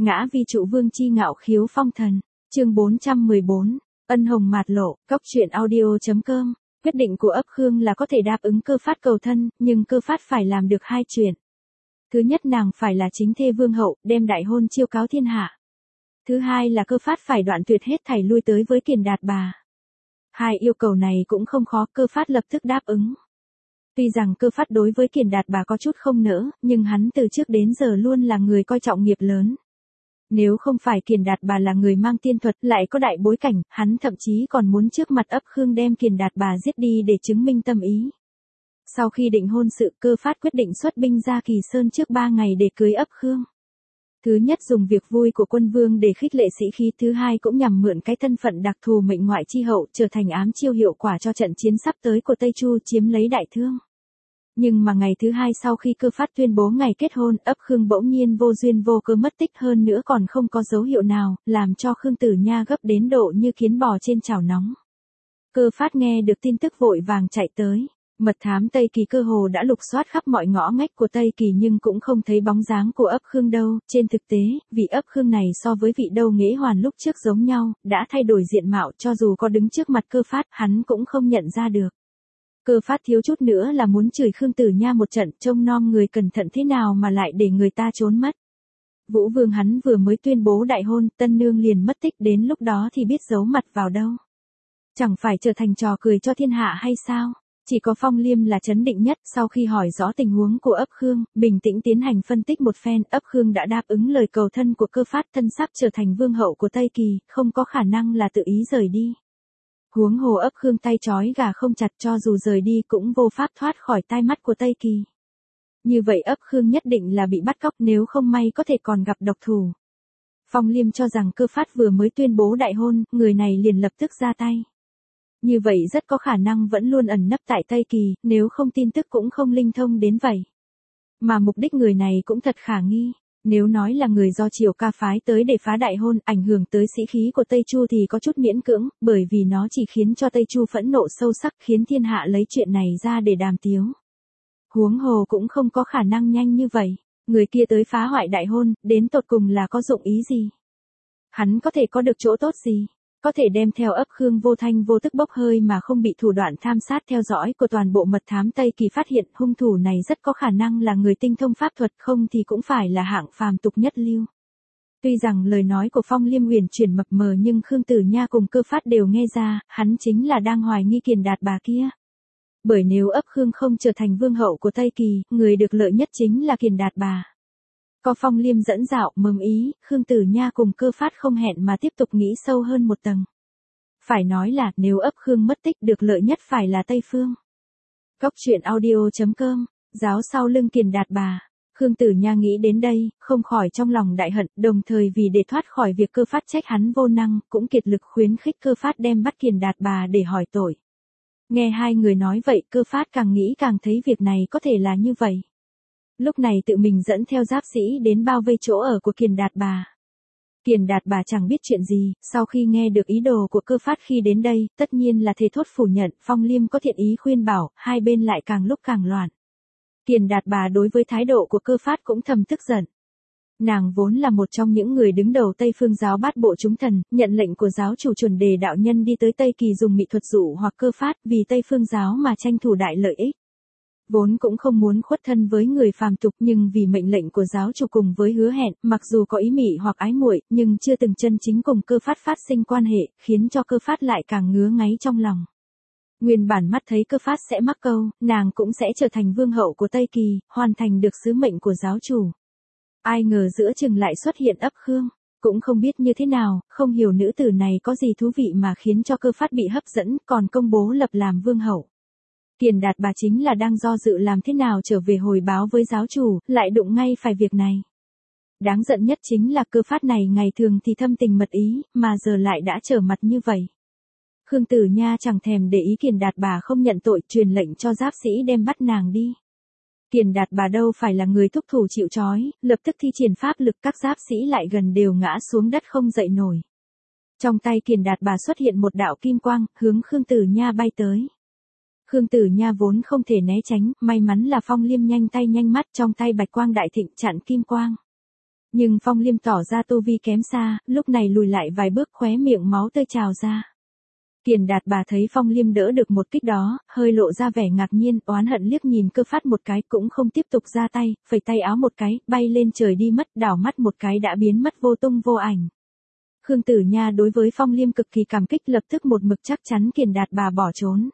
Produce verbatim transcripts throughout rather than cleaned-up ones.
Ngã vi trụ vương chi ngạo khiếu phong thần. Chương bốn trăm mười bốn. Ân hồng mạt lộ. Cóc truyện audio chấm com. Quyết định của ấp Khương là có thể đáp ứng Cơ Phát cầu thân, nhưng Cơ Phát phải làm được hai chuyện. Thứ nhất, nàng phải là chính thê vương hậu, đem đại hôn chiêu cáo thiên hạ. Thứ hai là Cơ Phát phải đoạn tuyệt hết thảy lui tới với Kiền Đạt Bà. Hai yêu cầu này cũng không khó, Cơ Phát lập tức đáp ứng. Tuy rằng Cơ Phát đối với Kiền Đạt Bà có chút không nỡ, nhưng hắn từ trước đến giờ luôn là người coi trọng nghiệp lớn. Nếu không phải Kiền Đạt Bà là người mang tiên thuật lại có đại bối cảnh, hắn thậm chí còn muốn trước mặt ấp Khương đem Kiền Đạt Bà giết đi để chứng minh tâm ý. Sau khi định hôn sự, Cơ Phát quyết định xuất binh ra Kỳ Sơn trước ba ngày để cưới ấp Khương. Thứ nhất, dùng việc vui của quân vương để khích lệ sĩ khí, thứ hai cũng nhằm mượn cái thân phận đặc thù mệnh ngoại chi hậu trở thành ám chiêu hiệu quả cho trận chiến sắp tới của Tây Chu chiếm lấy Đại Thương. Nhưng mà ngày thứ hai sau khi Cơ Phát tuyên bố ngày kết hôn, ấp Khương bỗng nhiên vô duyên vô cớ mất tích, hơn nữa còn không có dấu hiệu nào, làm cho Khương Tử Nha gấp đến độ như kiến bò trên chảo nóng. Cơ Phát nghe được tin tức vội vàng chạy tới. Mật thám Tây Kỳ cơ hồ đã lục soát khắp mọi ngõ ngách của Tây Kỳ nhưng cũng không thấy bóng dáng của ấp Khương đâu. Trên thực tế, vị ấp Khương này so với vị Đâu Nghễ Hoàn lúc trước giống nhau, đã thay đổi diện mạo, cho dù có đứng trước mặt Cơ Phát, hắn cũng không nhận ra được. Cơ Phát thiếu chút nữa là muốn chửi Khương Tử Nha một trận, trông nom người cẩn thận thế nào mà lại để người ta trốn mất. Vũ Vương hắn vừa mới tuyên bố đại hôn, tân nương liền mất tích, đến lúc đó thì biết giấu mặt vào đâu. Chẳng phải trở thành trò cười cho thiên hạ hay sao? Chỉ có Phong Liêm là trấn định nhất, sau khi hỏi rõ tình huống của ấp Khương, bình tĩnh tiến hành phân tích một phen, ấp Khương đã đáp ứng lời cầu thân của Cơ Phát, thân sắp trở thành vương hậu của Tây Kỳ, không có khả năng là tự ý rời đi. Huống hồ ấp Khương tay trói gà không chặt, cho dù rời đi cũng vô pháp thoát khỏi tai mắt của Tây Kỳ. Như vậy ấp Khương nhất định là bị bắt cóc, nếu không may có thể còn gặp độc thủ. Phong Liêm cho rằng Cơ Phát vừa mới tuyên bố đại hôn, người này liền lập tức ra tay. Như vậy rất có khả năng vẫn luôn ẩn nấp tại Tây Kỳ, nếu không tin tức cũng không linh thông đến vậy. Mà mục đích người này cũng thật khả nghi. Nếu nói là người do Triều Ca phái tới để phá đại hôn, ảnh hưởng tới sĩ khí của Tây Chu thì có chút miễn cưỡng, bởi vì nó chỉ khiến cho Tây Chu phẫn nộ sâu sắc, khiến thiên hạ lấy chuyện này ra để đàm tiếu. Huống hồ cũng không có khả năng nhanh như vậy. Người kia tới phá hoại đại hôn, đến tột cùng là có dụng ý gì? Hắn có thể có được chỗ tốt gì? Có thể đem theo ấp Khương vô thanh vô tức bốc hơi mà không bị thủ đoạn tham sát theo dõi của toàn bộ mật thám Tây Kỳ phát hiện, hung thủ này rất có khả năng là người tinh thông pháp thuật, không thì cũng phải là hạng phàm tục nhất lưu. Tuy rằng lời nói của Phong Liêm uyển chuyển mập mờ nhưng Khương Tử Nha cùng Cơ Phát đều nghe ra, hắn chính là đang hoài nghi Kiền Đạt Bà kia. Bởi nếu ấp Khương không trở thành vương hậu của Tây Kỳ, người được lợi nhất chính là Kiền Đạt Bà. Có Phong Liêm dẫn dạo, mầm ý, Khương Tử Nha cùng Cơ Phát không hẹn mà tiếp tục nghĩ sâu hơn một tầng. Phải nói là, nếu ấp Khương mất tích, được lợi nhất phải là Tây Phương. Cóc truyện audio chấm com. Giáo sau lưng Kiền Đạt Bà. Khương Tử Nha nghĩ đến đây, không khỏi trong lòng đại hận, đồng thời vì để thoát khỏi việc Cơ Phát trách hắn vô năng, cũng kiệt lực khuyến khích Cơ Phát đem bắt Kiền Đạt Bà để hỏi tội. Nghe hai người nói vậy, Cơ Phát càng nghĩ càng thấy việc này có thể là như vậy. Lúc này tự mình dẫn theo giáp sĩ đến bao vây chỗ ở của Kiền Đạt Bà. Kiền Đạt Bà chẳng biết chuyện gì, sau khi nghe được ý đồ của Cơ Phát khi đến đây, tất nhiên là thề thốt phủ nhận, Phong Liêm có thiện ý khuyên bảo, hai bên lại càng lúc càng loạn. Kiền Đạt Bà đối với thái độ của Cơ Phát cũng thầm tức giận. Nàng vốn là một trong những người đứng đầu Tây Phương giáo Bát Bộ chúng thần, nhận lệnh của giáo chủ Chuẩn Đề đạo nhân đi tới Tây Kỳ dùng mị thuật dụ hoặc Cơ Phát vì Tây Phương giáo mà tranh thủ đại lợi ích. Vốn cũng không muốn khuất thân với người phàm tục, nhưng vì mệnh lệnh của giáo chủ cùng với hứa hẹn, mặc dù có ý mị hoặc ái muội, nhưng chưa từng chân chính cùng Cơ Phát phát sinh quan hệ, khiến cho Cơ Phát lại càng ngứa ngáy trong lòng. Nguyên bản mắt thấy Cơ Phát sẽ mắc câu, nàng cũng sẽ trở thành vương hậu của Tây Kỳ, hoàn thành được sứ mệnh của giáo chủ. Ai ngờ giữa chừng lại xuất hiện ấp Khương, cũng không biết như thế nào, không hiểu nữ tử này có gì thú vị mà khiến cho Cơ Phát bị hấp dẫn, còn công bố lập làm vương hậu. Kiền Đạt Bà chính là đang do dự làm thế nào trở về hồi báo với giáo chủ, lại đụng ngay phải việc này. Đáng giận nhất chính là Cơ Phát này ngày thường thì thâm tình mật ý, mà giờ lại đã trở mặt như vậy. Khương Tử Nha chẳng thèm để ý Kiền Đạt Bà không nhận tội, truyền lệnh cho giáp sĩ đem bắt nàng đi. Kiền Đạt Bà đâu phải là người thúc thủ chịu trói, lập tức thi triển pháp lực, các giáp sĩ lại gần đều ngã xuống đất không dậy nổi. Trong tay Kiền Đạt Bà xuất hiện một đạo kim quang, hướng Khương Tử Nha bay tới. Khương Tử Nha vốn không thể né tránh, may mắn là Phong Liêm nhanh tay nhanh mắt, trong tay bạch quang đại thịnh chặn kim quang. Nhưng Phong Liêm tỏ ra tu vi kém xa, lúc này lùi lại vài bước khóe miệng máu tươi trào ra. Kiền Đạt Bà thấy Phong Liêm đỡ được một kích đó, hơi lộ ra vẻ ngạc nhiên, oán hận liếc nhìn Cơ Phát một cái cũng không tiếp tục ra tay, phẩy tay áo một cái, bay lên trời đi mất, đảo mắt một cái đã biến mất vô tung vô ảnh. Khương Tử Nha đối với Phong Liêm cực kỳ cảm kích, lập tức một mực chắc chắn Kiền Đạt Bà bỏ trốn.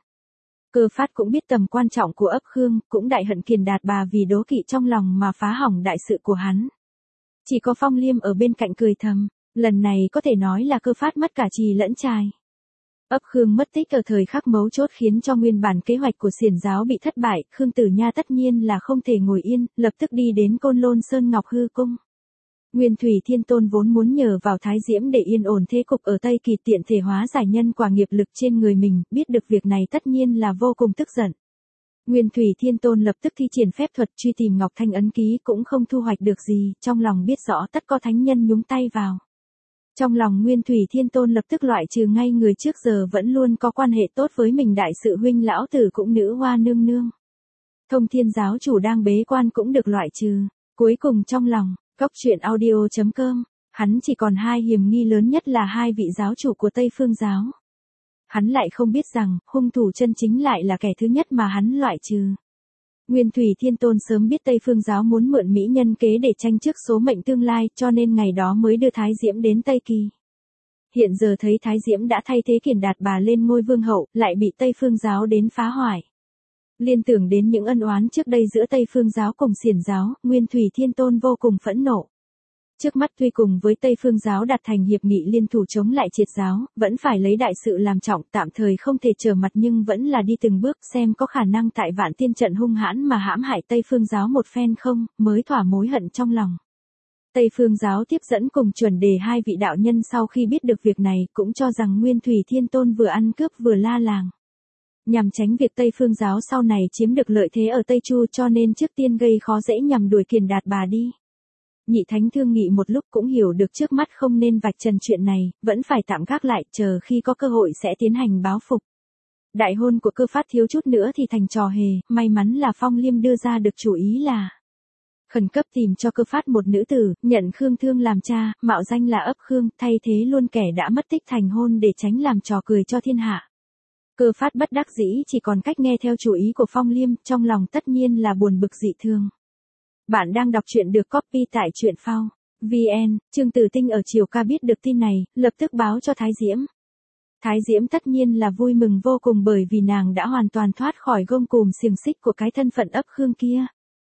Cơ Phát cũng biết tầm quan trọng của ấp Khương, cũng đại hận Kiền Đạt Bà vì đố kỵ trong lòng mà phá hỏng đại sự của hắn. Chỉ có Phong Liêm ở bên cạnh cười thầm, lần này có thể nói là Cơ Phát mất cả trì lẫn trài. Ấp Khương mất tích ở thời khắc mấu chốt khiến cho nguyên bản kế hoạch của xiển giáo bị thất bại, Khương Tử Nha tất nhiên là không thể ngồi yên, lập tức đi đến Côn Lôn Sơn Ngọc Hư Cung. Nguyên Thủy Thiên Tôn vốn muốn nhờ vào Thái Diễm để yên ổn thế cục ở Tây Kỳ, tiện thể hóa giải nhân quả nghiệp lực trên người mình, biết được việc này tất nhiên là vô cùng tức giận. Nguyên Thủy Thiên Tôn lập tức thi triển phép thuật truy tìm Ngọc Thanh ấn ký, cũng không thu hoạch được gì, trong lòng biết rõ tất có thánh nhân nhúng tay vào. Trong lòng Nguyên Thủy Thiên Tôn lập tức loại trừ ngay người trước giờ vẫn luôn có quan hệ tốt với mình đại sự huynh lão tử cũng nữ hoa nương nương. Thông Thiên giáo chủ đang bế quan cũng được loại trừ. Cuối cùng trong lòng, Cốc Truyện Audio chấm com, hắn chỉ còn hai hiểm nghi lớn nhất là hai vị giáo chủ của Tây Phương giáo. Hắn lại không biết rằng, hung thủ chân chính lại là kẻ thứ nhất mà hắn loại trừ. Nguyên Thủy Thiên Tôn sớm biết Tây Phương giáo muốn mượn mỹ nhân kế để tranh trước số mệnh tương lai, cho nên ngày đó mới đưa Thái Diễm đến Tây Kỳ. Hiện giờ thấy Thái Diễm đã thay thế Kiền Đạt Bà lên ngôi vương hậu, lại bị Tây Phương giáo đến phá hoại. Liên tưởng đến những ân oán trước đây giữa Tây Phương giáo cùng xiển giáo, Nguyên Thủy Thiên Tôn vô cùng phẫn nộ. Trước mắt tuy cùng với Tây Phương giáo đạt thành hiệp nghị liên thủ chống lại triệt giáo, vẫn phải lấy đại sự làm trọng, tạm thời không thể trở mặt nhưng vẫn là đi từng bước xem có khả năng tại Vạn Tiên trận hung hãn mà hãm hại Tây Phương giáo một phen không, mới thỏa mối hận trong lòng. Tây Phương giáo tiếp dẫn cùng chuẩn đề hai vị đạo nhân sau khi biết được việc này cũng cho rằng Nguyên Thủy Thiên Tôn vừa ăn cướp vừa la làng. Nhằm tránh việc Tây Phương giáo sau này chiếm được lợi thế ở Tây Chu, cho nên trước tiên gây khó dễ nhằm đuổi Kiền Đạt Bà đi. Nhị thánh thương nghị một lúc cũng hiểu được trước mắt không nên vạch trần chuyện này, vẫn phải tạm gác lại, chờ khi có cơ hội sẽ tiến hành báo phục. Đại hôn của Cơ Phát thiếu chút nữa thì thành trò hề, may mắn là Phong Liêm đưa ra được chủ ý là khẩn cấp tìm cho Cơ Phát một nữ tử, nhận Khương Thương làm cha, mạo danh là ấp Khương, thay thế luôn kẻ đã mất tích thành hôn để tránh làm trò cười cho thiên hạ. Cơ Phát bất đắc dĩ chỉ còn cách nghe theo chủ ý của Phong Liêm, trong lòng tất nhiên là buồn bực dị thường. Bạn đang đọc truyện được copy tại truyện phao chấm vn, Trương Tử Tinh ở Triều Ca biết được tin này, lập tức báo cho Thái Diễm. Thái Diễm tất nhiên là vui mừng vô cùng bởi vì nàng đã hoàn toàn thoát khỏi gông cùm xiềng xích của cái thân phận ấp Khương kia.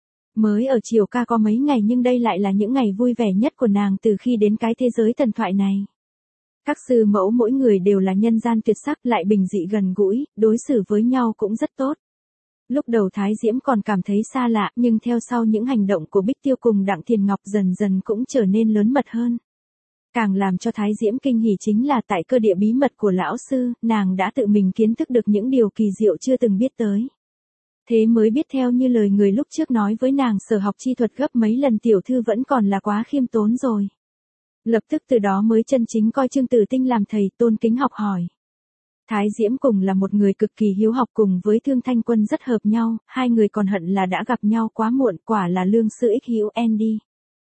Mới ở Triều Ca có mấy ngày nhưng đây lại là những ngày vui vẻ nhất của nàng từ khi đến cái thế giới thần thoại này. Các sư mẫu mỗi người đều là nhân gian tuyệt sắc, lại bình dị gần gũi, đối xử với nhau cũng rất tốt. Lúc đầu Thái Diễm còn cảm thấy xa lạ, nhưng theo sau những hành động của Bích Tiêu cùng Đặng Thiền Ngọc dần dần cũng trở nên lớn mật hơn. Càng làm cho Thái Diễm kinh hỉ chính là tại cơ địa bí mật của lão sư, nàng đã tự mình kiến thức được những điều kỳ diệu chưa từng biết tới. Thế mới biết theo như lời người lúc trước nói với nàng, sở học chi thuật gấp mấy lần tiểu thư vẫn còn là quá khiêm tốn rồi. Lập tức từ đó mới chân chính coi Trương Tử Tinh làm thầy, tôn kính học hỏi. Thái Diễm cùng là một người cực kỳ hiếu học, cùng với Thương Thanh Quân rất hợp nhau, hai người còn hận là đã gặp nhau quá muộn, quả là lương sư ích hữu Andy.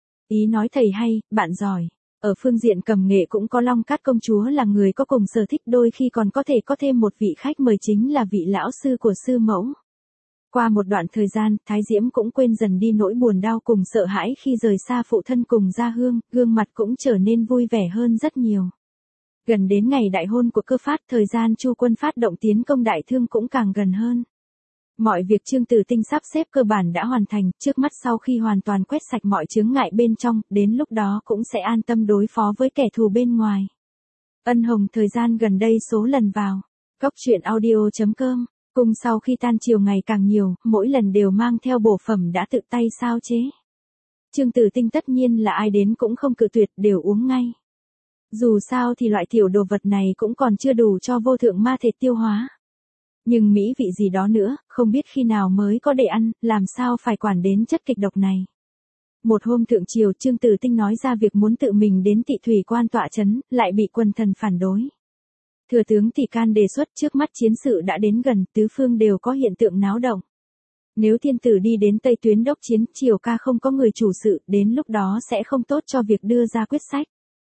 Ý nói thầy hay, bạn giỏi. Ở phương diện cầm nghệ cũng có Long Cát công chúa là người có cùng sở thích, đôi khi còn có thể có thêm một vị khách mời chính là vị lão sư của sư mẫu. Qua một đoạn thời gian, Thái Diễm cũng quên dần đi nỗi buồn đau cùng sợ hãi khi rời xa phụ thân cùng gia hương, gương mặt cũng trở nên vui vẻ hơn rất nhiều. Gần đến ngày đại hôn của Cơ Phát, thời gian Chu quân phát động tiến công Đại Thương cũng càng gần hơn. Mọi việc Trương Tử Tinh sắp xếp cơ bản đã hoàn thành, trước mắt sau khi hoàn toàn quét sạch mọi chướng ngại bên trong, đến lúc đó cũng sẽ an tâm đối phó với kẻ thù bên ngoài. Ân Hồng thời gian gần đây số lần vào Cốc Truyện Audio chấm com, cùng sau khi tan chiều ngày càng nhiều, mỗi lần đều mang theo bổ phẩm đã tự tay sao chế. Trương Tử Tinh tất nhiên là ai đến cũng không cự tuyệt, đều uống ngay. Dù sao thì loại tiểu đồ vật này cũng còn chưa đủ cho vô thượng ma thể tiêu hóa. Nhưng mỹ vị gì đó nữa, không biết khi nào mới có để ăn, làm sao phải quản đến chất kịch độc này. Một hôm thượng triều, Trương Tử Tinh nói ra việc muốn tự mình đến Tị Thủy Quan tọa chấn, lại bị quần thần phản đối. Thừa tướng Tỷ Can đề xuất, trước mắt chiến sự đã đến gần, tứ phương đều có hiện tượng náo động. Nếu thiên tử đi đến Tây Tuyến đốc chiến, triều ca không có người chủ sự, đến lúc đó sẽ không tốt cho việc đưa ra quyết sách.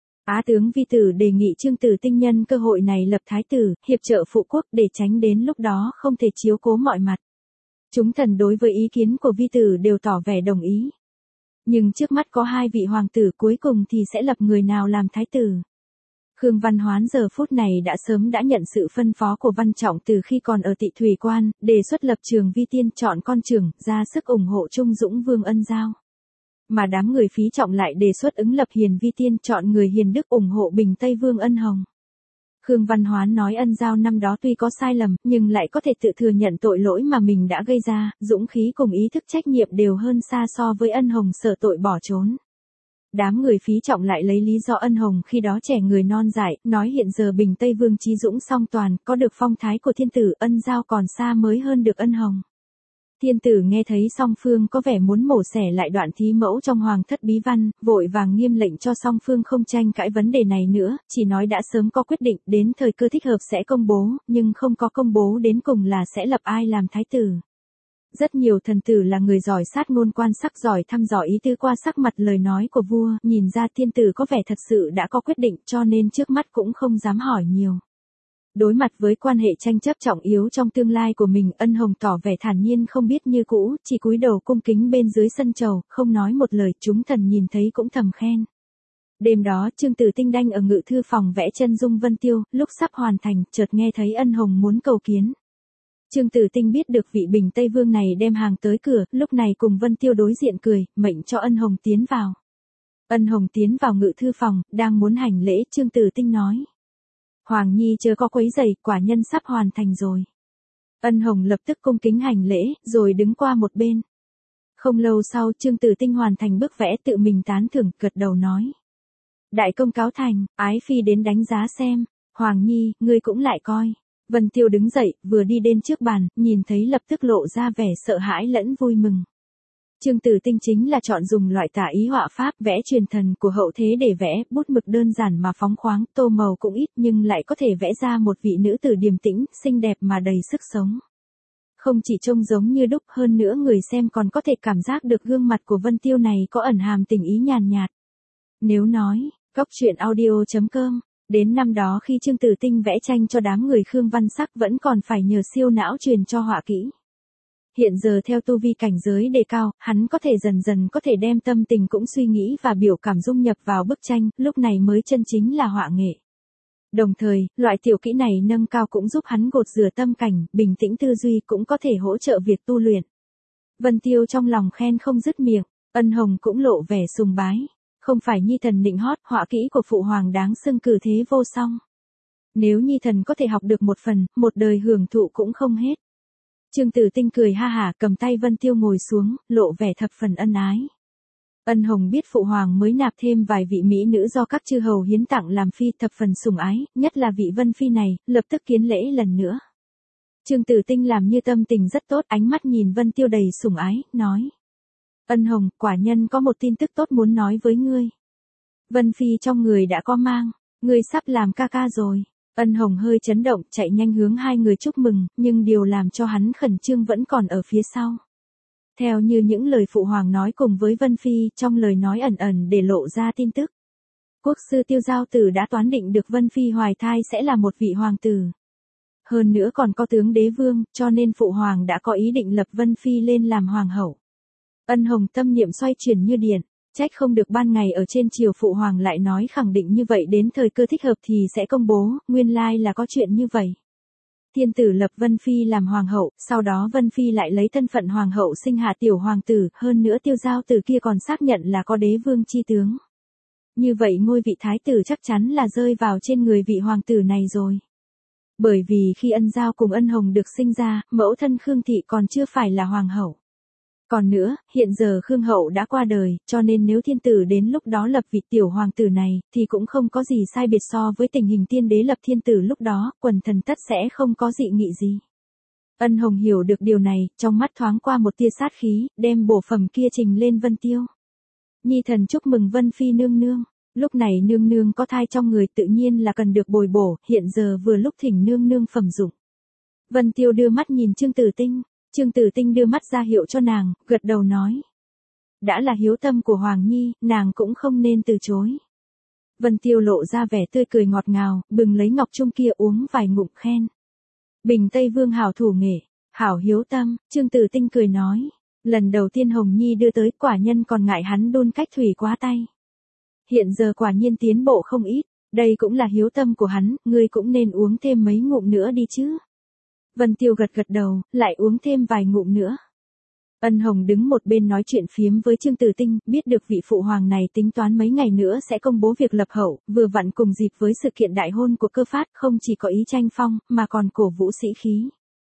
Á tướng Vi Tử đề nghị Trương Tử Tinh nhân cơ hội này lập thái tử, hiệp trợ phụ quốc để tránh đến lúc đó không thể chiếu cố mọi mặt. Chúng thần đối với ý kiến của Vi Tử đều tỏ vẻ đồng ý. Nhưng trước mắt có hai vị hoàng tử, cuối cùng thì sẽ lập người nào làm thái tử? Khương Văn Hoán giờ phút này đã sớm đã nhận sự phân phó của Văn Trọng từ khi còn ở Tỵ Thủy Quan, đề xuất lập Trường Vi Tiên chọn con trưởng, ra sức ủng hộ Trung Dũng Vương Ân Giao. Mà đám người Phí Trọng lại đề xuất ứng lập Hiền Vi Tiên chọn người hiền đức ủng hộ Bình Tây Vương Ân Hồng. Khương Văn Hoán nói Ân Giao năm đó tuy có sai lầm, nhưng lại có thể tự thừa nhận tội lỗi mà mình đã gây ra, dũng khí cùng ý thức trách nhiệm đều hơn xa so với Ân Hồng sợ tội bỏ trốn. Đám người Phí Trọng lại lấy lý do Ân Hồng khi đó trẻ người non dại, nói hiện giờ Bình Tây Vương Chí Dũng song toàn, có được phong thái của thiên tử, Ân Giao còn xa mới hơn được Ân Hồng. Thiên tử nghe thấy song phương có vẻ muốn mổ xẻ lại đoạn thí mẫu trong hoàng thất bí văn, vội vàng nghiêm lệnh cho song phương không tranh cãi vấn đề này nữa, chỉ nói đã sớm có quyết định, đến thời cơ thích hợp sẽ công bố, nhưng không có công bố đến cùng là sẽ lập ai làm thái tử. Rất nhiều thần tử là người giỏi sát ngôn quan sắc giỏi thăm dò ý tứ qua sắc mặt lời nói của vua, nhìn ra thiên tử có vẻ thật sự đã có quyết định cho nên trước mắt cũng không dám hỏi nhiều. Đối mặt với quan hệ tranh chấp trọng yếu trong tương lai của mình, Ân Hồng tỏ vẻ thản nhiên không biết như cũ, chỉ cúi đầu cung kính bên dưới sân chầu, không nói một lời, chúng thần nhìn thấy cũng thầm khen. Đêm đó Trương Tử Tinh đanh ở ngự thư phòng vẽ chân dung Vân Tiêu, lúc sắp hoàn thành, chợt nghe thấy Ân Hồng muốn cầu kiến. Trương Tử Tinh biết được vị Bình Tây Vương này đem hàng tới cửa, lúc này cùng Vân Tiêu đối diện cười, mệnh cho Ân Hồng tiến vào. Ân Hồng tiến vào ngự thư phòng, đang muốn hành lễ, Trương Tử Tinh nói. Hoàng Nhi chớ có quấy rầy, quả nhân sắp hoàn thành rồi. Ân Hồng lập tức cung kính hành lễ, rồi đứng qua một bên. Không lâu sau Trương Tử Tinh hoàn thành bức vẽ tự mình tán thưởng, gật đầu nói. Đại công cáo thành, ái phi đến đánh giá xem, Hoàng Nhi, ngươi cũng lại coi. Vân Tiêu đứng dậy, vừa đi đến trước bàn, nhìn thấy lập tức lộ ra vẻ sợ hãi lẫn vui mừng. Trương Tử Tinh chính là chọn dùng loại tả ý họa pháp vẽ truyền thần của hậu thế để vẽ, bút mực đơn giản mà phóng khoáng, tô màu cũng ít nhưng lại có thể vẽ ra một vị nữ tử điềm tĩnh, xinh đẹp mà đầy sức sống. Không chỉ trông giống như đúc, hơn nữa người xem còn có thể cảm giác được gương mặt của Vân Tiêu này có ẩn hàm tình ý nhàn nhạt. Nếu nói, góc truyện audio chấm com, đến năm đó khi Trương Tử Tinh vẽ tranh cho đám người Khương Văn Sắc vẫn còn phải nhờ siêu não truyền cho họa kỹ. Hiện giờ theo tu vi cảnh giới đề cao, hắn có thể dần dần có thể đem tâm tình cũng suy nghĩ và biểu cảm dung nhập vào bức tranh, lúc này mới chân chính là họa nghệ. Đồng thời, loại tiểu kỹ này nâng cao cũng giúp hắn gột rửa tâm cảnh, bình tĩnh tư duy cũng có thể hỗ trợ việc tu luyện. Vân Tiêu trong lòng khen không dứt miệng, Ân Hồng cũng lộ vẻ sùng bái. Không phải Nhi thần nịnh hót, họa kỹ của phụ hoàng đáng xưng cử thế vô song. Nếu Nhi thần có thể học được một phần, một đời hưởng thụ cũng không hết. Trương Tử Tinh cười ha hả, cầm tay Vân Tiêu ngồi xuống, lộ vẻ thập phần ân ái. Ân Hồng biết phụ hoàng mới nạp thêm vài vị mỹ nữ do các chư hầu hiến tặng làm phi, thập phần sủng ái, nhất là vị Vân phi này, lập tức kiến lễ lần nữa. Trương Tử Tinh làm như tâm tình rất tốt, ánh mắt nhìn Vân Tiêu đầy sủng ái, nói. Ân Hồng, quả nhân có một tin tức tốt muốn nói với ngươi. Vân phi trong người đã có mang, ngươi sắp làm ca ca rồi. Ân Hồng hơi chấn động, chạy nhanh hướng hai người chúc mừng, nhưng điều làm cho hắn khẩn trương vẫn còn ở phía sau. Theo như những lời phụ hoàng nói cùng với Vân phi, trong lời nói ẩn ẩn để lộ ra tin tức. Quốc sư Tiêu Giao Tử đã toán định được Vân phi hoài thai sẽ là một vị hoàng tử. Hơn nữa còn có tướng đế vương, cho nên phụ hoàng đã có ý định lập Vân phi lên làm hoàng hậu. Ân Hồng tâm niệm xoay chuyển như điện, trách không được ban ngày ở trên triều phụ hoàng lại nói khẳng định như vậy, đến thời cơ thích hợp thì sẽ công bố, nguyên lai là có chuyện như vậy. Thiên tử lập Vân phi làm hoàng hậu, sau đó Vân phi lại lấy thân phận hoàng hậu sinh hạ tiểu hoàng tử, hơn nữa Tiêu Giao Tử kia còn xác nhận là có đế vương chi tướng. Như vậy ngôi vị thái tử chắc chắn là rơi vào trên người vị hoàng tử này rồi. Bởi vì khi Ân Giao cùng Ân Hồng được sinh ra, mẫu thân Khương thị còn chưa phải là hoàng hậu. Còn nữa, hiện giờ Khương hậu đã qua đời, cho nên nếu thiên tử đến lúc đó lập vị tiểu hoàng tử này, thì cũng không có gì sai biệt so với tình hình tiên đế lập thiên tử lúc đó, quần thần tất sẽ không có dị nghị gì. Ân Hồng hiểu được điều này, trong mắt thoáng qua một tia sát khí, đem bổ phẩm kia trình lên Vân Tiêu. Nhi thần chúc mừng Vân phi nương nương, lúc này nương nương có thai trong người tự nhiên là cần được bồi bổ, hiện giờ vừa lúc thỉnh nương nương phẩm dụng. Vân Tiêu đưa mắt nhìn Trương Tử Tinh. Trương Tử Tinh đưa mắt ra hiệu cho nàng, gật đầu nói. Đã là hiếu tâm của Hoàng Nhi, nàng cũng không nên từ chối. Vân Tiêu lộ ra vẻ tươi cười ngọt ngào, bừng lấy ngọc trung kia uống vài ngụm khen. Bình Tây Vương hảo thủ nghệ, hảo hiếu tâm, Trương Tử Tinh cười nói. Lần đầu tiên Hồng Nhi đưa tới, quả nhân còn ngại hắn đun cách thủy quá tay. Hiện giờ quả nhiên tiến bộ không ít, đây cũng là hiếu tâm của hắn, ngươi cũng nên uống thêm mấy ngụm nữa đi chứ. Vân Tiêu gật gật đầu, lại uống thêm vài ngụm nữa. Ân Hồng đứng một bên nói chuyện phiếm với Trương Tử Tinh, biết được vị phụ hoàng này tính toán mấy ngày nữa sẽ công bố việc lập hậu, vừa vặn cùng dịp với sự kiện đại hôn của Cơ Phát, không chỉ có ý tranh phong, mà còn cổ vũ sĩ khí.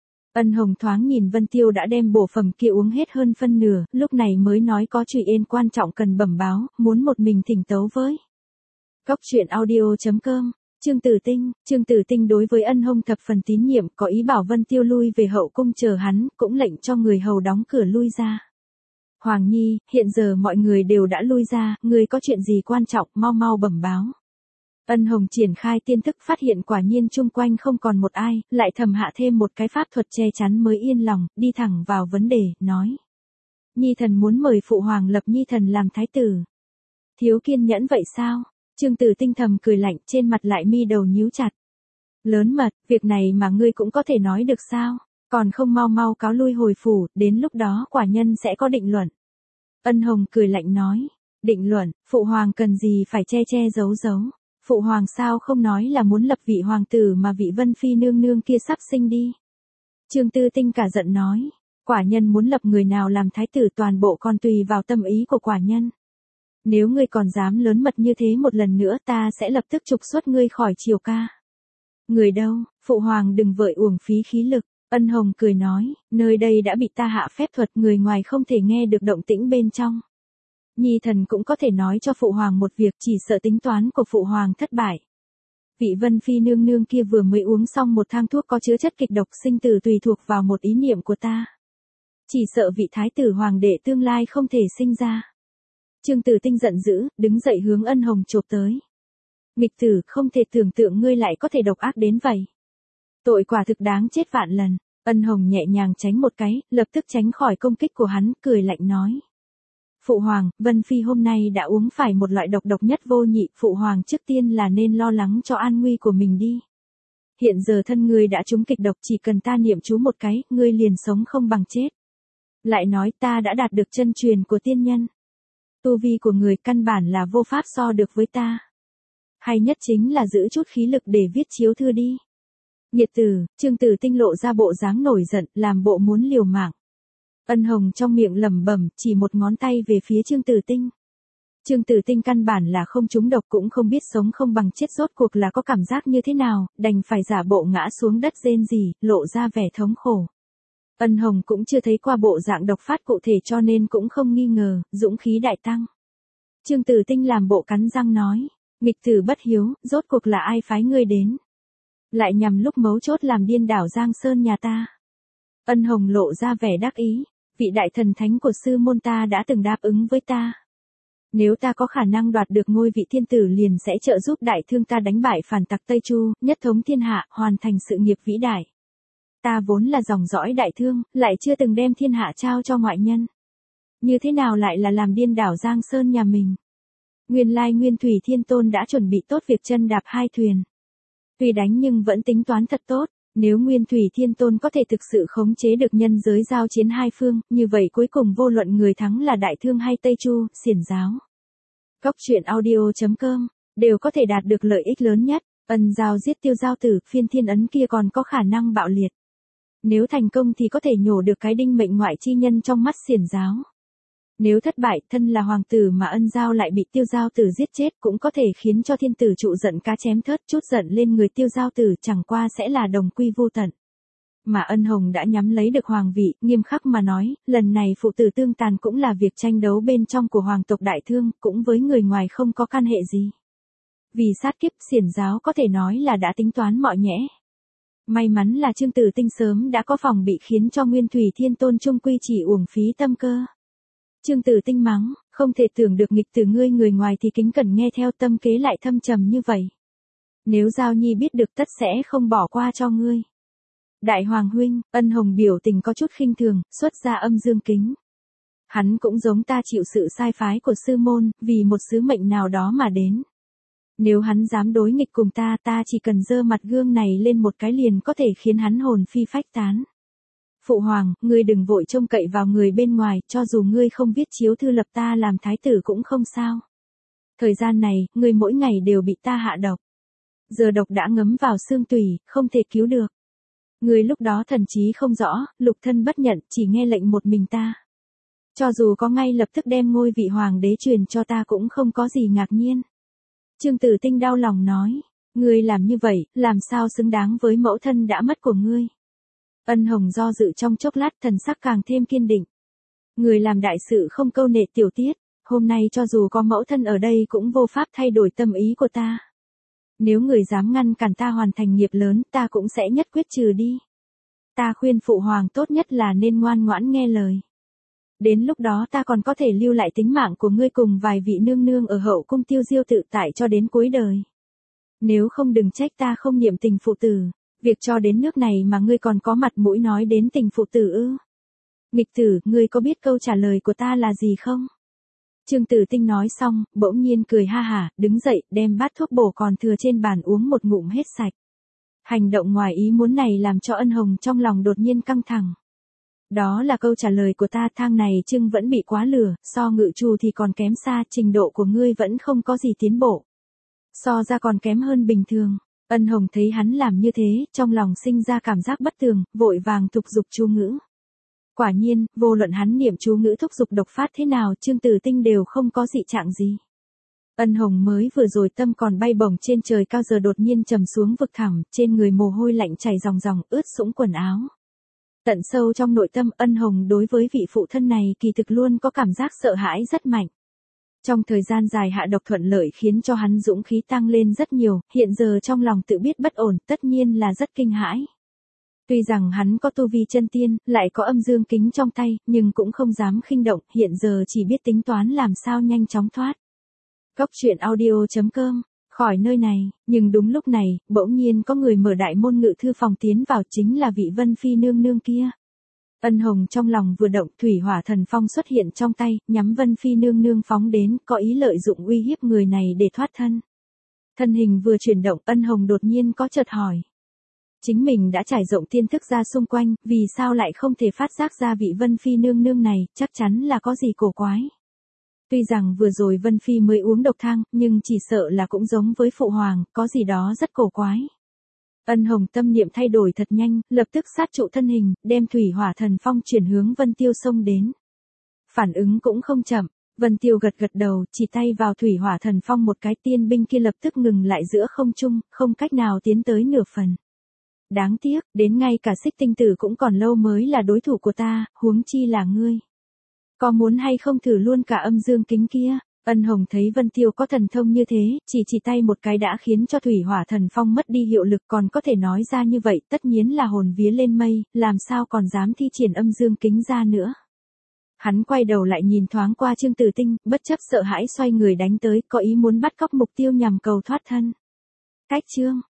Ân Hồng thoáng nhìn Vân Tiêu đã đem bổ phẩm kia uống hết hơn phân nửa, lúc này mới nói có chuyện yên quan trọng cần bẩm báo, muốn một mình thỉnh tấu với. Cóc truyện audio chấm com. Trương Tử Tinh, Trương Tử Tinh đối với Ân Hồng thập phần tín nhiệm, có ý bảo Vân Tiêu lui về hậu cung chờ hắn, cũng lệnh cho người hầu đóng cửa lui ra. Hoàng Nhi, hiện giờ mọi người đều đã lui ra, người có chuyện gì quan trọng, mau mau bẩm báo. Ân Hồng triển khai tiên thức phát hiện quả nhiên chung quanh không còn một ai, lại thầm hạ thêm một cái pháp thuật che chắn mới yên lòng, đi thẳng vào vấn đề, nói. Nhi thần muốn mời phụ hoàng lập Nhi thần làm thái tử. Thiếu kiên nhẫn vậy sao? Trương Tử Tinh thầm cười lạnh, trên mặt lại mi đầu nhíu chặt. Lớn mật, việc này mà ngươi cũng có thể nói được sao? Còn không mau mau cáo lui hồi phủ, đến lúc đó quả nhân sẽ có định luận. Ân Hồng cười lạnh nói. Định luận, phụ hoàng cần gì phải che che giấu giấu. Phụ hoàng sao không nói là muốn lập vị hoàng tử mà vị Vân Phi nương nương kia sắp sinh đi. Trương Tử Tinh cả giận nói. Quả nhân muốn lập người nào làm thái tử toàn bộ còn tùy vào tâm ý của quả nhân. Nếu ngươi còn dám lớn mật như thế một lần nữa ta sẽ lập tức trục xuất ngươi khỏi triều ca. Người đâu, phụ hoàng đừng vội uổng phí khí lực. Ân Hồng cười nói, nơi đây đã bị ta hạ phép thuật, người ngoài không thể nghe được động tĩnh bên trong. Nhi thần cũng có thể nói cho phụ hoàng một việc, chỉ sợ tính toán của phụ hoàng thất bại. Vị Vân Phi nương nương kia vừa mới uống xong một thang thuốc có chứa chất kịch độc, sinh tử tùy thuộc vào một ý niệm của ta. Chỉ sợ vị thái tử hoàng đệ tương lai không thể sinh ra. Trương Tử Tinh giận dữ, đứng dậy hướng Ân Hồng chộp tới. Nghịch tử, không thể tưởng tượng ngươi lại có thể độc ác đến vậy. Tội quả thực đáng chết vạn lần. Ân Hồng nhẹ nhàng tránh một cái, lập tức tránh khỏi công kích của hắn, cười lạnh nói. Phụ hoàng, Vân Phi hôm nay đã uống phải một loại độc độc nhất vô nhị, phụ hoàng trước tiên là nên lo lắng cho an nguy của mình đi. Hiện giờ thân ngươi đã trúng kịch độc, chỉ cần ta niệm chú một cái, ngươi liền sống không bằng chết. Lại nói ta đã đạt được chân truyền của tiên nhân. Tu vi của người căn bản là vô pháp so được với ta. Hay nhất chính là giữ chút khí lực để viết chiếu thư đi. Nghiệt tử, Trương Tử Tinh lộ ra bộ dáng nổi giận, làm bộ muốn liều mạng. Ân Hồng trong miệng lẩm bẩm, chỉ một ngón tay về phía Trương Tử Tinh. Trương Tử Tinh căn bản là không trúng độc, cũng không biết sống không bằng chết rốt cuộc là có cảm giác như thế nào, đành phải giả bộ ngã xuống đất rên rỉ, lộ ra vẻ thống khổ. Ân Hồng cũng chưa thấy qua bộ dạng độc phát cụ thể cho nên cũng không nghi ngờ, dũng khí đại tăng. Trương Tử Tinh làm bộ cắn răng nói, nghịch tử bất hiếu, rốt cuộc là ai phái ngươi đến? Lại nhằm lúc mấu chốt làm điên đảo Giang Sơn nhà ta. Ân Hồng lộ ra vẻ đắc ý, vị đại thần thánh của sư môn ta đã từng đáp ứng với ta. Nếu ta có khả năng đoạt được ngôi vị thiên tử liền sẽ trợ giúp đại thương ta đánh bại phản tặc Tây Chu, nhất thống thiên hạ, hoàn thành sự nghiệp vĩ đại. Ta vốn là dòng dõi đại thương, lại chưa từng đem thiên hạ trao cho ngoại nhân. Như thế nào lại là làm điên đảo Giang Sơn nhà mình? Nguyên lai Nguyên Thủy Thiên Tôn đã chuẩn bị tốt việc chân đạp hai thuyền. Tuy đánh nhưng vẫn tính toán thật tốt, nếu Nguyên Thủy Thiên Tôn có thể thực sự khống chế được nhân giới giao chiến hai phương, như vậy cuối cùng vô luận người thắng là Đại Thương hay Tây Chu, Xiển giáo. Cóc truyện audio chấm com, đều có thể đạt được lợi ích lớn nhất, ân giao giết Tiêu Giao Tử, phiên thiên ấn kia còn có khả năng bạo liệt. Nếu thành công thì có thể nhổ được cái đinh mệnh ngoại chi nhân trong mắt Xiển giáo. Nếu thất bại, thân là hoàng tử mà ân giao lại bị Tiêu Giao Tử giết chết cũng có thể khiến cho thiên tử trụ giận cá chém thớt, chút giận lên người Tiêu Giao Tử chẳng qua sẽ là đồng quy vô tận. Mà Ân Hồng đã nhắm lấy được hoàng vị, nghiêm khắc mà nói, lần này phụ tử tương tàn cũng là việc tranh đấu bên trong của hoàng tộc Đại Thương, cũng với người ngoài không có can hệ gì. Vì sát kiếp, Xiển giáo có thể nói là đã tính toán mọi nhẽ. May mắn là Trương Tử Tinh sớm đã có phòng bị khiến cho Nguyên Thủy Thiên Tôn trung quy chỉ uổng phí tâm cơ. Trương Tử Tinh mắng, không thể tưởng được nghịch từ ngươi, người ngoài thì kính cẩn nghe theo, tâm kế lại thâm trầm như vậy. Nếu Giao Nhi biết được tất sẽ không bỏ qua cho ngươi. Đại Hoàng huynh, Ân Hồng biểu tình có chút khinh thường, xuất ra âm dương kính. Hắn cũng giống ta chịu sự sai phái của sư môn, vì một sứ mệnh nào đó mà đến. Nếu hắn dám đối nghịch cùng ta, ta chỉ cần giơ mặt gương này lên một cái liền có thể khiến hắn hồn phi phách tán. Phụ hoàng, ngươi đừng vội trông cậy vào người bên ngoài, cho dù ngươi không viết chiếu thư lập ta làm thái tử cũng không sao. Thời gian này, ngươi mỗi ngày đều bị ta hạ độc. Giờ độc đã ngấm vào xương tủy, không thể cứu được. Ngươi lúc đó thần trí không rõ, lục thân bất nhận, chỉ nghe lệnh một mình ta. Cho dù có ngay lập tức đem ngôi vị hoàng đế truyền cho ta cũng không có gì ngạc nhiên. Trương Tử Tinh đau lòng nói, ngươi làm như vậy, làm sao xứng đáng với mẫu thân đã mất của ngươi. Ân Hồng do dự trong chốc lát, thần sắc càng thêm kiên định. Người làm đại sự không câu nệ tiểu tiết, hôm nay cho dù có mẫu thân ở đây cũng vô pháp thay đổi tâm ý của ta. Nếu người dám ngăn cản ta hoàn thành nghiệp lớn, ta cũng sẽ nhất quyết trừ đi. Ta khuyên phụ hoàng tốt nhất là nên ngoan ngoãn nghe lời. Đến lúc đó ta còn có thể lưu lại tính mạng của ngươi cùng vài vị nương nương ở hậu cung tiêu diêu tự tại cho đến cuối đời. Nếu không đừng trách ta không niệm tình phụ tử. Việc cho đến nước này mà ngươi còn có mặt mũi nói đến tình phụ tử ư? Nghịch tử, ngươi có biết câu trả lời của ta là gì không? Trương Tử Tinh nói xong, bỗng nhiên cười ha hả, đứng dậy, đem bát thuốc bổ còn thừa trên bàn uống một ngụm hết sạch. Hành động ngoài ý muốn này làm cho Ân Hồng trong lòng đột nhiên căng thẳng. Đó là câu trả lời của ta, thang này Trương vẫn bị quá lừa, so Ngự Trù thì còn kém xa, trình độ của ngươi vẫn không có gì tiến bộ. So ra còn kém hơn bình thường. Ân Hồng thấy hắn làm như thế, trong lòng sinh ra cảm giác bất tường, vội vàng thúc giục chú ngữ. Quả nhiên, vô luận hắn niệm chú ngữ thúc giục độc phát thế nào, Trương Tử Tinh đều không có dị trạng gì. Ân Hồng mới vừa rồi tâm còn bay bổng trên trời cao giờ đột nhiên trầm xuống vực thẳm, trên người mồ hôi lạnh chảy ròng ròng, ướt sũng quần áo. Tận sâu trong nội tâm, Ân Hồng đối với vị phụ thân này kỳ thực luôn có cảm giác sợ hãi rất mạnh. Trong thời gian dài hạ độc thuận lợi khiến cho hắn dũng khí tăng lên rất nhiều, hiện giờ trong lòng tự biết bất ổn, tất nhiên là rất kinh hãi. Tuy rằng hắn có tu vi chân tiên, lại có âm dương kính trong tay, nhưng cũng không dám khinh động, hiện giờ chỉ biết tính toán làm sao nhanh chóng thoát. Cốc truyện audio chấm com, khỏi nơi này, nhưng đúng lúc này, bỗng nhiên có người mở đại môn ngự thư phòng tiến vào, chính là vị Vân Phi nương nương kia. Ân Hồng trong lòng vừa động, thủy hỏa thần phong xuất hiện trong tay, nhắm Vân Phi nương nương phóng đến, có ý lợi dụng uy hiếp người này để thoát thân. Thân hình vừa chuyển động, Ân Hồng đột nhiên có chợt hỏi. Chính mình đã trải rộng tiên thức ra xung quanh, vì sao lại không thể phát giác ra vị Vân Phi nương nương này, chắc chắn là có gì cổ quái. Tuy rằng vừa rồi Vân Phi mới uống độc thang, nhưng chỉ sợ là cũng giống với phụ hoàng, có gì đó rất cổ quái. Ân Hồng tâm niệm thay đổi thật nhanh, lập tức sát trụ thân hình, đem thủy hỏa thần phong chuyển hướng Vân Tiêu xông đến. Phản ứng cũng không chậm, Vân Tiêu gật gật đầu, chỉ tay vào thủy hỏa thần phong một cái, tiên binh kia lập tức ngừng lại giữa không trung, không cách nào tiến tới nửa phần. Đáng tiếc, đến ngay cả Xích Tinh Tử cũng còn lâu mới là đối thủ của ta, huống chi là ngươi. Có muốn hay không thử luôn cả âm dương kính kia? Ân Hồng thấy Vân Tiêu có thần thông như thế, chỉ chỉ tay một cái đã khiến cho thủy hỏa thần phong mất đi hiệu lực, còn có thể nói ra như vậy, tất nhiên là hồn vía lên mây, làm sao còn dám thi triển âm dương kính ra nữa. Hắn quay đầu lại nhìn thoáng qua Trương Tử Tinh, bất chấp sợ hãi xoay người đánh tới, có ý muốn bắt cóc mục tiêu nhằm cầu thoát thân. Cách chương